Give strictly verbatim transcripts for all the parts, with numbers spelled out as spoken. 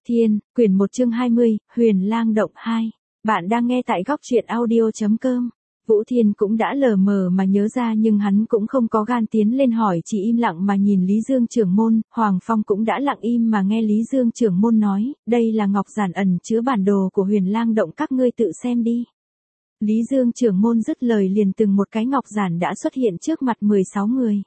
Thiên, quyển một chương hai mươi, Huyền Lang động hai. Bạn đang nghe tại góc truyện audio.com. Vũ Thiên cũng đã lờ mờ mà nhớ ra nhưng hắn cũng không có gan tiến lên hỏi, chỉ im lặng mà nhìn Lý Dương trưởng môn. Hoàng Phong cũng đã lặng im mà nghe Lý Dương trưởng môn nói, đây là ngọc giản ẩn chứa bản đồ của Huyền Lang động, các ngươi tự xem đi. Lý Dương trưởng môn dứt lời liền từng một cái ngọc giản đã xuất hiện trước mặt mười sáu người.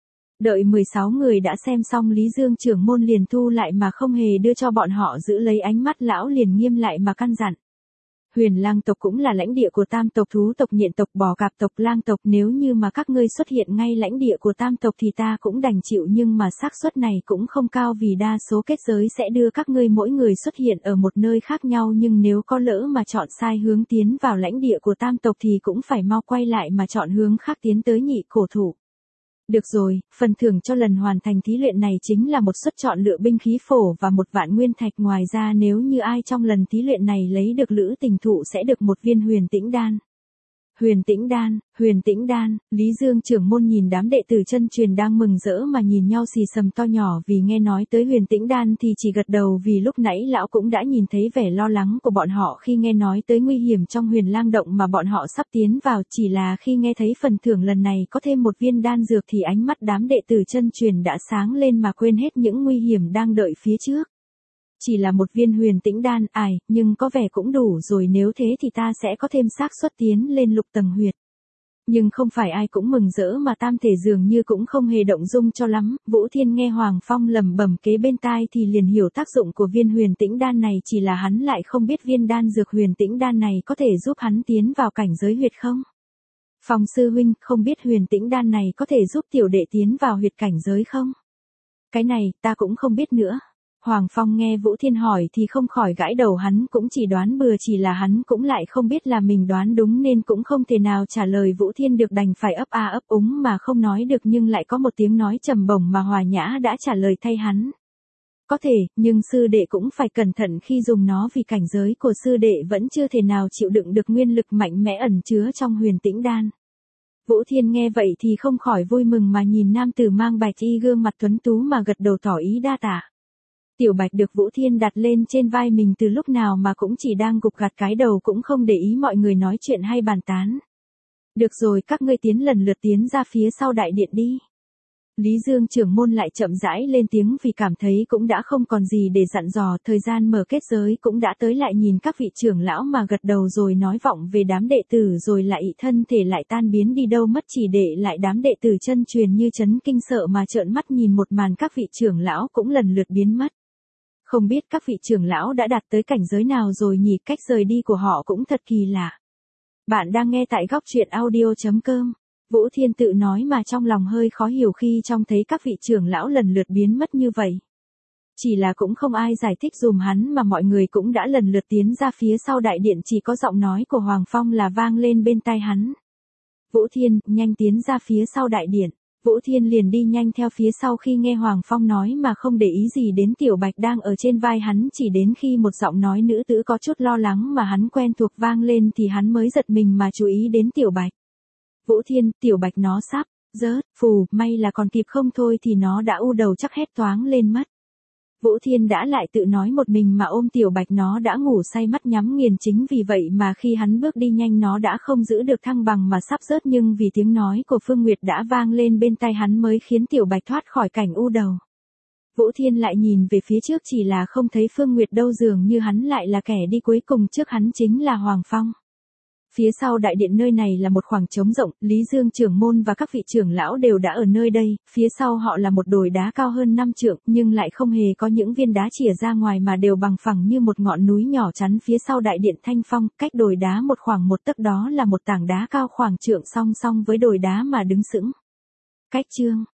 Đợi mười sáu người đã xem xong, Lý Dương trưởng môn liền thu lại mà không hề đưa cho bọn họ giữ, lấy ánh mắt lão liền nghiêm lại mà căn dặn. Huyền Lang tộc cũng là lãnh địa của Tam tộc, thú tộc, nhện tộc, bò cạp tộc, lang tộc, nếu như mà các ngươi xuất hiện ngay lãnh địa của Tam tộc thì ta cũng đành chịu, nhưng mà xác suất này cũng không cao vì đa số kết giới sẽ đưa các ngươi mỗi người xuất hiện ở một nơi khác nhau, nhưng nếu có lỡ mà chọn sai hướng tiến vào lãnh địa của Tam tộc thì cũng phải mau quay lại mà chọn hướng khác tiến tới nhị cổ thụ. Được rồi, phần thưởng cho lần hoàn thành thí luyện này chính là một suất chọn lựa binh khí phổ và một vạn nguyên thạch, ngoài ra nếu như ai trong lần thí luyện này lấy được lữ tình thụ sẽ được một viên huyền tĩnh đan. Huyền tĩnh đan, huyền tĩnh đan, Lý Dương trưởng môn nhìn đám đệ tử chân truyền đang mừng rỡ mà nhìn nhau xì xầm to nhỏ vì nghe nói tới huyền tĩnh đan thì chỉ gật đầu, vì lúc nãy lão cũng đã nhìn thấy vẻ lo lắng của bọn họ khi nghe nói tới nguy hiểm trong Huyền Lang động mà bọn họ sắp tiến vào, chỉ là khi nghe thấy phần thưởng lần này có thêm một viên đan dược thì ánh mắt đám đệ tử chân truyền đã sáng lên mà quên hết những nguy hiểm đang đợi phía trước. Chỉ là một viên huyền tĩnh đan, ải, nhưng có vẻ cũng đủ rồi, nếu thế thì ta sẽ có thêm xác suất tiến lên lục tầng huyệt. Nhưng không phải ai cũng mừng rỡ mà Tam thể dường như cũng không hề động dung cho lắm. Vũ Thiên nghe Hoàng Phong lẩm bẩm kế bên tai thì liền hiểu tác dụng của viên huyền tĩnh đan này, chỉ là hắn lại không biết viên đan dược huyền tĩnh đan này có thể giúp hắn tiến vào cảnh giới huyệt không. Phong sư huynh, không biết huyền tĩnh đan này có thể giúp tiểu đệ tiến vào huyệt cảnh giới không? Cái này, ta cũng không biết nữa. Hoàng Phong nghe Vũ Thiên hỏi thì không khỏi gãi đầu, hắn cũng chỉ đoán bừa, chỉ là hắn cũng lại không biết là mình đoán đúng nên cũng không thể nào trả lời Vũ Thiên được, đành phải ấp a ấp úng mà không nói được, nhưng lại có một tiếng nói trầm bổng mà hòa nhã đã trả lời thay hắn. Có thể, nhưng sư đệ cũng phải cẩn thận khi dùng nó, vì cảnh giới của sư đệ vẫn chưa thể nào chịu đựng được nguyên lực mạnh mẽ ẩn chứa trong huyền tĩnh đan. Vũ Thiên nghe vậy thì không khỏi vui mừng mà nhìn nam tử mang bạch y gương mặt tuấn tú mà gật đầu tỏ ý đa tạ. Tiểu Bạch được Vũ Thiên đặt lên trên vai mình từ lúc nào mà cũng chỉ đang gục gặt cái đầu, cũng không để ý mọi người nói chuyện hay bàn tán. Được rồi, các ngươi tiến lần lượt tiến ra phía sau đại điện đi. Lý Dương trưởng môn lại chậm rãi lên tiếng vì cảm thấy cũng đã không còn gì để dặn dò, thời gian mở kết giới cũng đã tới, lại nhìn các vị trưởng lão mà gật đầu rồi nói vọng về đám đệ tử, rồi lại thân thể lại tan biến đi đâu mất, chỉ để lại đám đệ tử chân truyền như chấn kinh sợ mà trợn mắt nhìn một màn các vị trưởng lão cũng lần lượt biến mất. Không biết các vị trưởng lão đã đạt tới cảnh giới nào rồi nhỉ, cách rời đi của họ cũng thật kỳ lạ. Bạn đang nghe tại góc truyện audio.com. Vũ Thiên tự nói mà trong lòng hơi khó hiểu khi trông thấy các vị trưởng lão lần lượt biến mất như vậy. Chỉ là cũng không ai giải thích dùm hắn mà mọi người cũng đã lần lượt tiến ra phía sau đại điện, chỉ có giọng nói của Hoàng Phong là vang lên bên tai hắn. Vũ Thiên, nhanh tiến ra phía sau đại điện. Vũ Thiên liền đi nhanh theo phía sau khi nghe Hoàng Phong nói mà không để ý gì đến Tiểu Bạch đang ở trên vai hắn, chỉ đến khi một giọng nói nữ tử có chút lo lắng mà hắn quen thuộc vang lên thì hắn mới giật mình mà chú ý đến Tiểu Bạch. Vũ Thiên, Tiểu Bạch nó sắp rớt, phù, may là còn kịp, không thôi thì nó đã u đầu chắc hét toáng lên mất. Vũ Thiên đã lại tự nói một mình mà ôm Tiểu Bạch, nó đã ngủ say mắt nhắm nghiền, chính vì vậy mà khi hắn bước đi nhanh nó đã không giữ được thăng bằng mà sắp rớt, nhưng vì tiếng nói của Phương Nguyệt đã vang lên bên tai hắn mới khiến Tiểu Bạch thoát khỏi cảnh u đầu. Vũ Thiên lại nhìn về phía trước chỉ là không thấy Phương Nguyệt đâu, dường như hắn lại là kẻ đi cuối cùng, trước hắn chính là Hoàng Phong. Phía sau đại điện nơi này là một khoảng trống rộng, Lý Dương trưởng môn và các vị trưởng lão đều đã ở nơi đây, phía sau họ là một đồi đá cao hơn năm trượng, nhưng lại không hề có những viên đá chìa ra ngoài mà đều bằng phẳng như một ngọn núi nhỏ chắn phía sau đại điện Thanh Phong, cách đồi đá một khoảng một tấc đó là một tảng đá cao khoảng trượng song song với đồi đá mà đứng sững. Cách chương